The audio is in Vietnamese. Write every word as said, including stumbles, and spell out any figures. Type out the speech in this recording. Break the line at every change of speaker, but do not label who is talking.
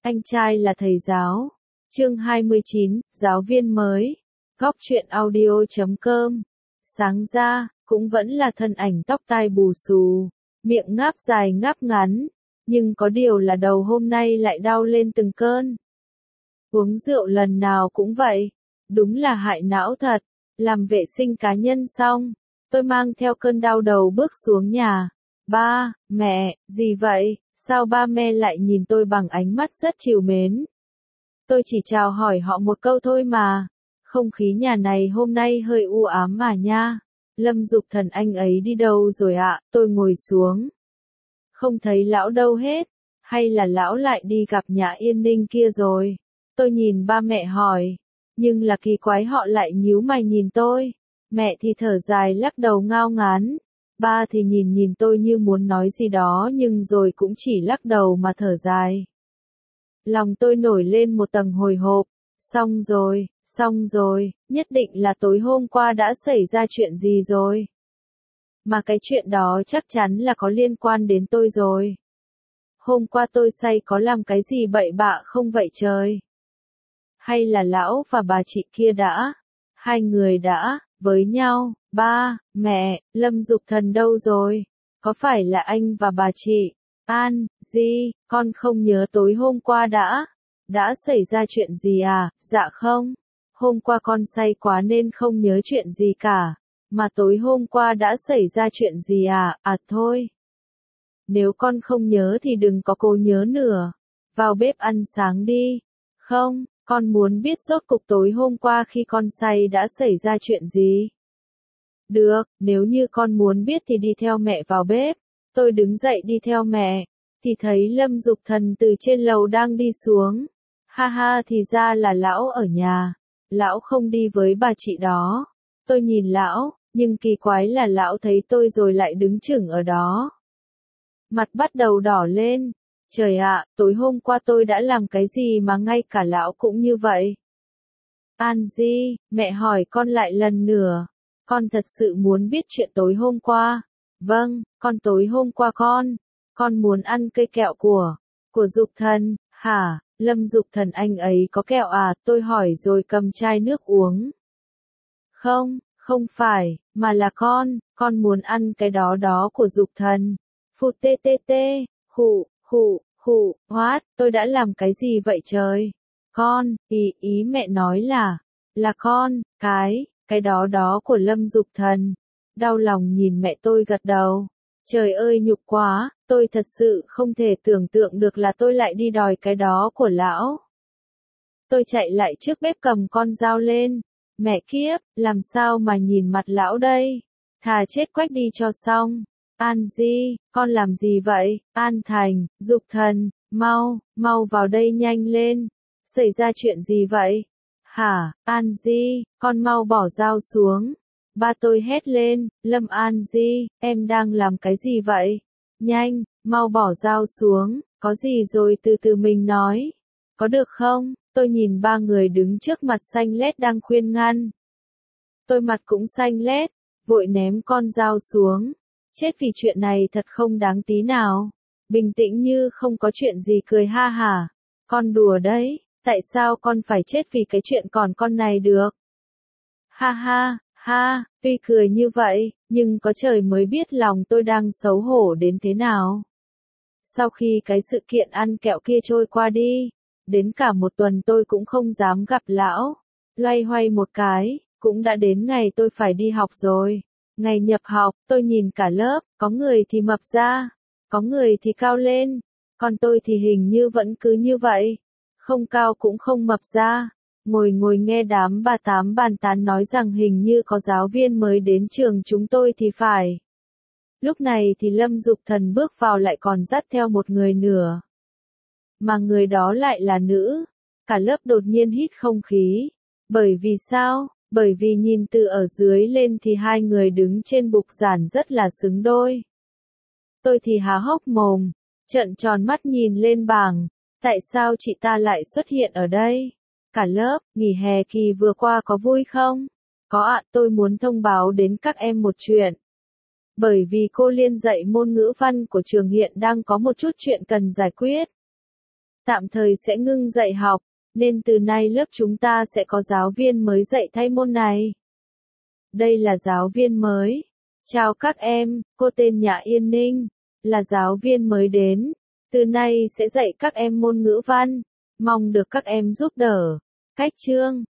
Anh trai là thầy giáo. Chương hai mươi chín, giáo viên mới. Góc truyện audio chấm com. Sáng ra, cũng vẫn là thân ảnh tóc tai bù xù, miệng ngáp dài ngáp ngắn, nhưng có điều là đầu hôm nay lại đau lên từng cơn. Uống rượu lần nào cũng vậy, đúng là hại não thật. Làm vệ sinh cá nhân xong, tôi mang theo cơn đau đầu bước xuống nhà. Ba, mẹ, gì vậy? Sao ba mẹ lại nhìn tôi bằng ánh mắt rất trìu mến? Tôi chỉ chào hỏi họ một câu thôi mà. Không khí nhà này hôm nay hơi u ám mà nha. Lâm Dục Thần anh ấy đi đâu rồi ạ? Tôi ngồi xuống. Không thấy lão đâu hết. Hay là lão lại đi gặp Nhã Yên Ninh kia rồi? Tôi nhìn ba mẹ hỏi. Nhưng là kỳ quái họ lại nhíu mày nhìn tôi. Mẹ thì thở dài lắc đầu ngao ngán. Ba thì nhìn nhìn tôi như muốn nói gì đó nhưng rồi cũng chỉ lắc đầu mà thở dài. Lòng tôi nổi lên một tầng hồi hộp. Xong rồi, xong rồi, nhất định là tối hôm qua đã xảy ra chuyện gì rồi. Mà cái chuyện đó chắc chắn là có liên quan đến tôi rồi. Hôm qua tôi say có làm cái gì bậy bạ không vậy trời? Hay là lão và bà chị kia đã, hai người đã, với nhau? Ba, mẹ, Lâm Dục Thần đâu rồi? Có phải là anh và bà chị? An, Di, con không nhớ tối hôm qua đã, đã xảy ra chuyện gì à? Dạ không, hôm qua con say quá nên không nhớ chuyện gì cả, mà tối hôm qua đã xảy ra chuyện gì à? À thôi, nếu con không nhớ thì đừng có cố nhớ nữa, vào bếp ăn sáng đi. Không, con muốn biết rốt cục tối hôm qua khi con say đã xảy ra chuyện gì. Được, nếu như con muốn biết thì đi theo mẹ vào bếp. Tôi đứng dậy đi theo mẹ, thì thấy Lâm Dục Thần từ trên lầu đang đi xuống. Ha ha, thì ra là lão ở nhà. Lão không đi với bà chị đó. Tôi nhìn lão, nhưng kỳ quái là lão thấy tôi rồi lại đứng chửng ở đó. Mặt bắt đầu đỏ lên. Trời ạ, tối hôm qua tôi đã làm cái gì mà ngay cả lão cũng như vậy? An Di, mẹ hỏi con lại lần nữa. Con thật sự muốn biết chuyện tối hôm qua. Vâng, con tối hôm qua con. Con muốn ăn cây kẹo của, của Dục Thần. Hả, Lâm Dục Thần anh ấy có kẹo à? Tôi hỏi rồi cầm chai nước uống. Không, không phải, mà là con, con muốn ăn cái đó đó của Dục Thần. Phụt tê tê tê, khụ, khụ, khụ, hoát, tôi đã làm cái gì vậy trời? Con, ý, ý mẹ nói là, là con, cái, cái đó đó của Lâm Dục Thần. Đau lòng nhìn mẹ tôi gật đầu. Trời ơi nhục quá, tôi thật sự không thể tưởng tượng được là tôi lại đi đòi cái đó của lão. Tôi chạy lại trước bếp cầm con dao lên. Mẹ kiếp, làm sao mà nhìn mặt lão đây? Thà chết quách đi cho xong. An Di, con làm gì vậy? An Thành, Dục Thần, mau, mau vào đây nhanh lên. Xảy ra chuyện gì vậy? Hả, An Di, con mau bỏ dao xuống. Ba tôi hét lên, Lâm An Di, em đang làm cái gì vậy? Nhanh, mau bỏ dao xuống, có gì rồi từ từ mình nói. Có được không? Tôi nhìn ba người đứng trước mặt xanh lét đang khuyên ngăn. Tôi mặt cũng xanh lét, vội ném con dao xuống. Chết vì chuyện này thật không đáng tí nào. Bình tĩnh như không có chuyện gì cười ha hả. Con đùa đấy, tại sao con phải chết vì cái chuyện còn con này được? Ha ha. Ha, tuy cười như vậy, nhưng có trời mới biết lòng tôi đang xấu hổ đến thế nào. Sau khi cái sự kiện ăn kẹo kia trôi qua đi, đến cả một tuần tôi cũng không dám gặp lão. Loay hoay một cái, cũng đã đến ngày tôi phải đi học rồi. Ngày nhập học, tôi nhìn cả lớp, có người thì mập ra, có người thì cao lên, còn tôi thì hình như vẫn cứ như vậy. Không cao cũng không mập ra. Ngồi ngồi nghe đám bà tám bàn tán nói rằng hình như có giáo viên mới đến trường chúng tôi thì phải. Lúc này thì Lâm Dục Thần bước vào lại còn dắt theo một người nữa. Mà người đó lại là nữ. Cả lớp đột nhiên hít không khí. Bởi vì sao? Bởi vì nhìn từ ở dưới lên thì hai người đứng trên bục giảng rất là xứng đôi. Tôi thì há hốc mồm, trợn tròn mắt nhìn lên bảng. Tại sao chị ta lại xuất hiện ở đây? Cả lớp, nghỉ hè kỳ vừa qua có vui không? Có ạ, tôi muốn thông báo đến các em một chuyện. Bởi vì cô Liên dạy môn ngữ văn của trường hiện đang có một chút chuyện cần giải quyết. tạm thời sẽ ngưng dạy học, nên từ nay lớp chúng ta sẽ có giáo viên mới dạy thay môn này. Đây là giáo viên mới. Chào các em, cô tên Nhã Yên Ninh, là giáo viên mới đến. Từ nay sẽ dạy các em môn ngữ văn, mong được các em giúp đỡ. Cách chương